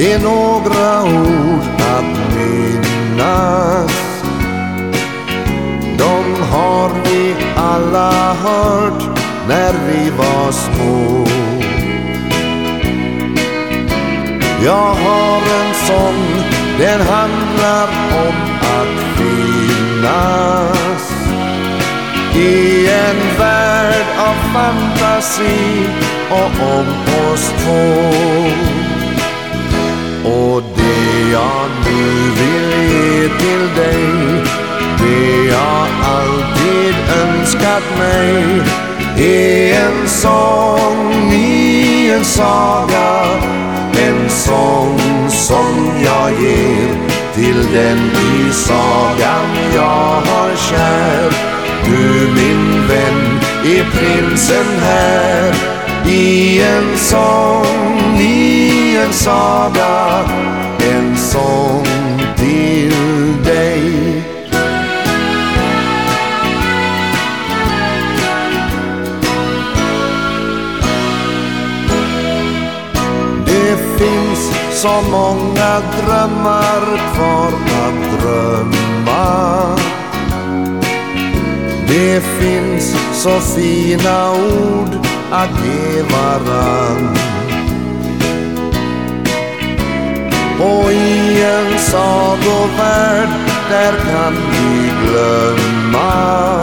är några ord att minnas. De har vi alla hört när vi var små. Jag har en sång, den handlar om att finnas i en värld av fantasi och om oss två. Och det jag nu vill ge till dig, det jag alltid önskat mig, är en sång i en saga, en sång som jag ger till den i sagan jag har kär. Du min vän är prinsen här, i en sång, i en saga, en sång till dig. Det finns så många drömmar kvar att drömma. Det finns så fina ord att ge varann. Och i en sagovärld där kan vi glömma,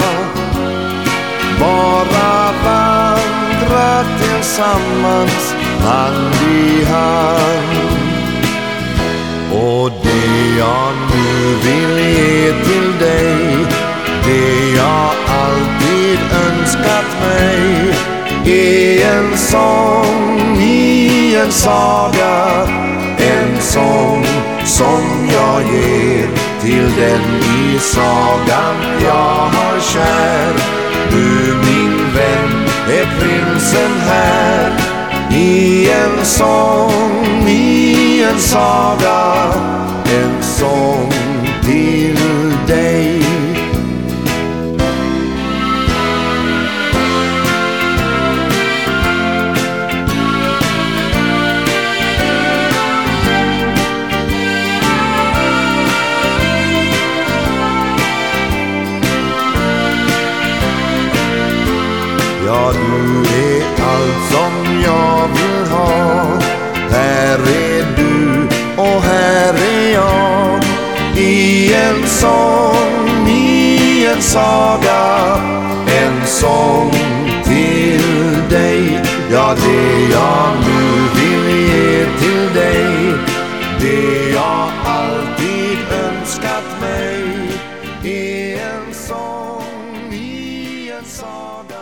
bara vandra tillsammans hand i hand. Och det jag nu vill ge till dig, det jag alltid önskat mig, är en sång i en saga, en sång som jag ger till den i sagan jag har kär. Du min vän är prinsen här, i en sång, i en saga, en sång till dig. Ja, du är allt som jag vill ha. Här är du och här är jag, i en sång, i en saga, en sång till dig. Ja, det jag nu vill ge till dig, det jag alltid önskat mig, är en sång i en saga.